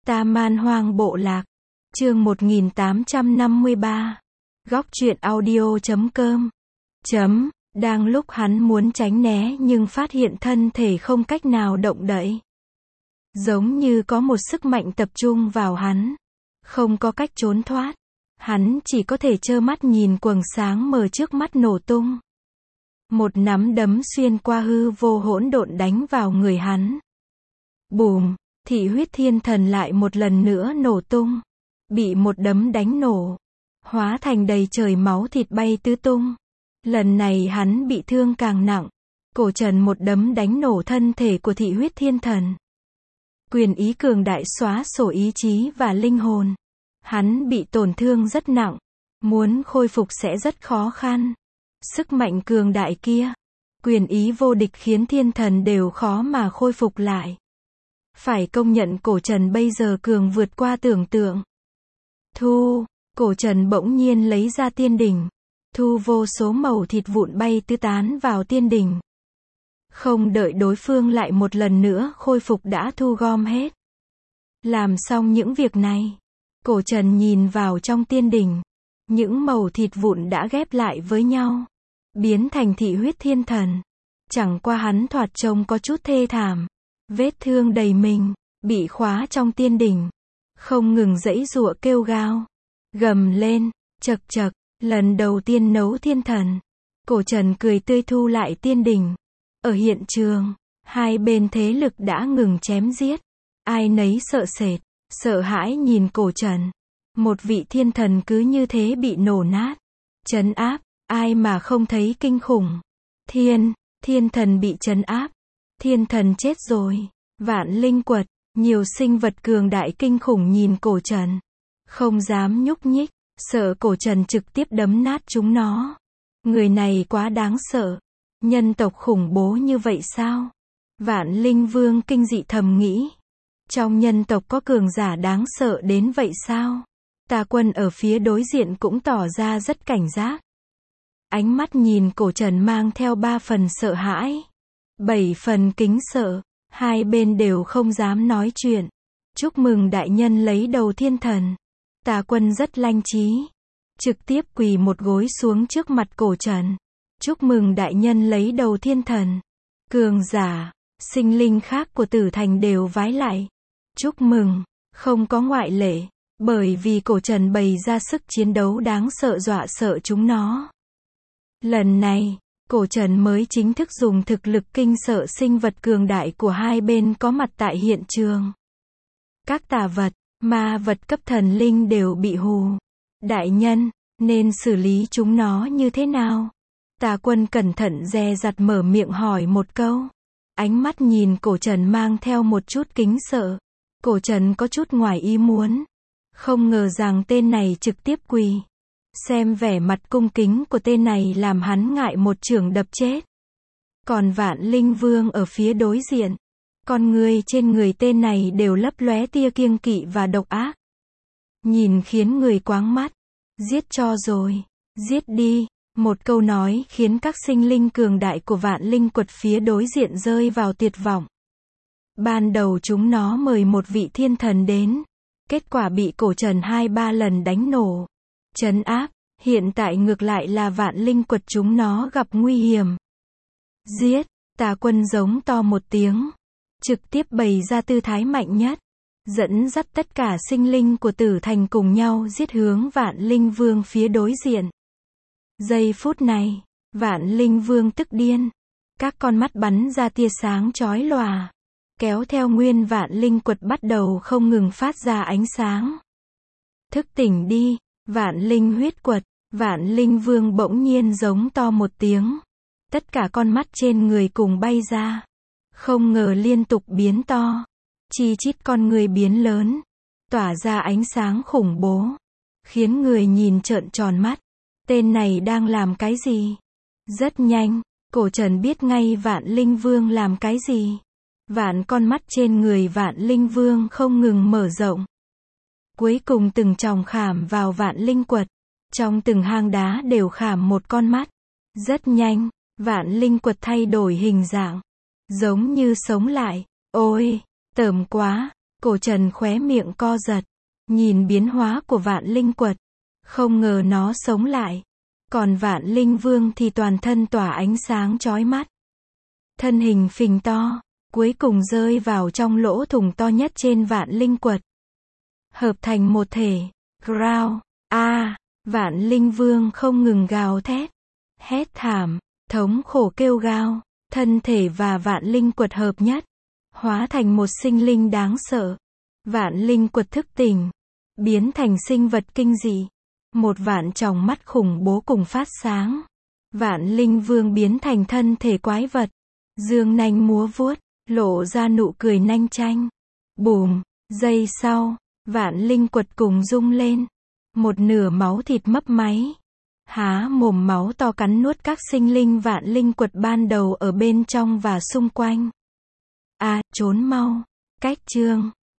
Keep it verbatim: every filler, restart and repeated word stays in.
Ta Man Hoang Bộ Lạc. Chương một nghìn tám trăm năm mươi ba. Góc truyện audio chấm com. Chấm. Đang lúc hắn muốn tránh né nhưng phát hiện thân thể không cách nào động đậy. Giống như có một sức mạnh tập trung vào hắn. Không có cách trốn thoát. Hắn chỉ có thể trơ mắt nhìn quầng sáng mờ trước mắt nổ tung. Một nắm đấm xuyên qua hư vô hỗn độn đánh vào người hắn. Bùm, thị huyết thiên thần lại một lần nữa nổ tung. Bị một đấm đánh nổ. Hóa thành đầy trời máu thịt bay tứ tung. Lần này hắn bị thương càng nặng. Cổ trần một đấm đánh nổ thân thể của thị huyết thiên thần. Quyền ý cường đại xóa sổ ý chí và linh hồn. Hắn bị tổn thương rất nặng. Muốn khôi phục sẽ rất khó khăn. Sức mạnh cường đại kia. Quyền ý vô địch khiến thiên thần đều khó mà khôi phục lại. Phải công nhận cổ trần bây giờ cường vượt qua tưởng tượng. Thu, cổ trần bỗng nhiên lấy ra tiên đỉnh. Thu vô số mẩu thịt vụn bay tứ tán vào tiên đỉnh. Không đợi đối phương lại một lần nữa khôi phục đã thu gom hết. Làm xong những việc này. Cổ trần nhìn vào trong tiên đỉnh. Những mẩu thịt vụn đã ghép lại với nhau. Biến thành thị huyết thiên thần. Chẳng qua hắn thoạt trông có chút thê thảm. Vết thương đầy mình. Bị khóa trong tiên đỉnh. Không ngừng giãy giụa kêu gào. Gầm lên. Chật chật. Lần đầu tiên nấu thiên thần. Cổ trần cười tươi thu lại tiên đỉnh. Ở hiện trường. Hai bên thế lực đã ngừng chém giết. Ai nấy sợ sệt. Sợ hãi nhìn cổ trần. Một vị thiên thần cứ như thế bị nổ nát. Trấn áp. Ai mà không thấy kinh khủng. Thiên. Thiên thần bị trấn áp. Thiên thần chết rồi. Vạn linh quật. Nhiều sinh vật cường đại kinh khủng nhìn cổ trần. Không dám nhúc nhích. Sợ cổ trần trực tiếp đấm nát chúng nó. Người này quá đáng sợ. Nhân tộc khủng bố như vậy sao? Vạn linh vương kinh dị thầm nghĩ. Trong nhân tộc có cường giả đáng sợ đến vậy sao? Tà quân ở phía đối diện cũng tỏ ra rất cảnh giác. Ánh mắt nhìn cổ trần mang theo ba phần sợ hãi. Bảy phần kính sợ. Hai bên đều không dám nói chuyện. Chúc mừng đại nhân lấy đầu thiên thần. Tà quân rất lanh trí. Trực tiếp quỳ một gối xuống trước mặt cổ trần. Chúc mừng đại nhân lấy đầu thiên thần. Cường giả, sinh linh khác của tử thành đều vái lại. Chúc mừng, không có ngoại lệ. Bởi vì cổ trần bày ra sức chiến đấu đáng sợ dọa sợ chúng nó. Lần này, cổ trần mới chính thức dùng thực lực kinh sợ sinh vật cường đại của hai bên có mặt tại hiện trường. Các tà vật, ma vật cấp thần linh đều bị hù. Đại nhân, nên xử lý chúng nó như thế nào? Tà quân cẩn thận dè dặt mở miệng hỏi một câu. Ánh mắt nhìn cổ trần mang theo một chút kính sợ. Cổ trần có chút ngoài ý muốn. Không ngờ rằng tên này trực tiếp quỳ. Xem vẻ mặt cung kính của tên này làm hắn ngại một chưởng đập chết. Còn vạn linh vương ở phía đối diện. Con người trên người tên này đều lấp lóe tia kiêng kỵ và độc ác. Nhìn khiến người quáng mắt. Giết cho rồi. Giết đi. Một câu nói khiến các sinh linh cường đại của vạn linh quật phía đối diện rơi vào tuyệt vọng. Ban đầu chúng nó mời một vị thiên thần đến. Kết quả bị cổ trần hai ba lần đánh nổ. Trấn áp. Hiện tại ngược lại là vạn linh quật chúng nó gặp nguy hiểm. Giết. Tà quân giống to một tiếng. Trực tiếp bày ra tư thái mạnh nhất. Dẫn dắt tất cả sinh linh của tử thành cùng nhau giết hướng vạn linh vương phía đối diện. Giây phút này, vạn linh vương tức điên. Các con mắt bắn ra tia sáng chói lòa. Kéo theo nguyên vạn linh quật bắt đầu không ngừng phát ra ánh sáng. Thức tỉnh đi, vạn linh huyết quật. Vạn linh vương bỗng nhiên giống to một tiếng. Tất cả con mắt trên người cùng bay ra. Không ngờ liên tục biến to. Chi chít con người biến lớn. Tỏa ra ánh sáng khủng bố. Khiến người nhìn trợn tròn mắt. Tên này đang làm cái gì? Rất nhanh, cổ trần biết ngay vạn linh vương làm cái gì. Vạn con mắt trên người vạn linh vương không ngừng mở rộng. Cuối cùng từng tròng khảm vào vạn linh quật. Trong từng hang đá đều khảm một con mắt. Rất nhanh, vạn linh quật thay đổi hình dạng. Giống như sống lại. Ôi, tởm quá. Cổ Trần khóe miệng co giật, nhìn biến hóa của Vạn Linh Quật. Không ngờ nó sống lại. Còn Vạn Linh Vương thì toàn thân tỏa ánh sáng chói mắt. Thân hình phình to, cuối cùng rơi vào trong lỗ thủng to nhất trên Vạn Linh Quật. Hợp thành một thể. Growl. A, Vạn Linh Vương không ngừng gào thét. Hét thảm, thống khổ kêu gào. Thân thể và Vạn Linh Quật hợp nhất. Hóa thành một sinh linh đáng sợ. Vạn Linh Quật thức tỉnh. Biến thành sinh vật kinh dị. Một vạn tròng mắt khủng bố cùng phát sáng. Vạn Linh Vương biến thành thân thể quái vật. Dương nanh múa vuốt, lộ ra nụ cười nanh chanh. Bùm, giây sau, Vạn Linh Quật cùng rung lên. Một nửa máu thịt mấp máy. Há mồm máu to cắn nuốt các sinh linh Vạn Linh Quật ban đầu ở bên trong và xung quanh. À, trốn mau. Cách chương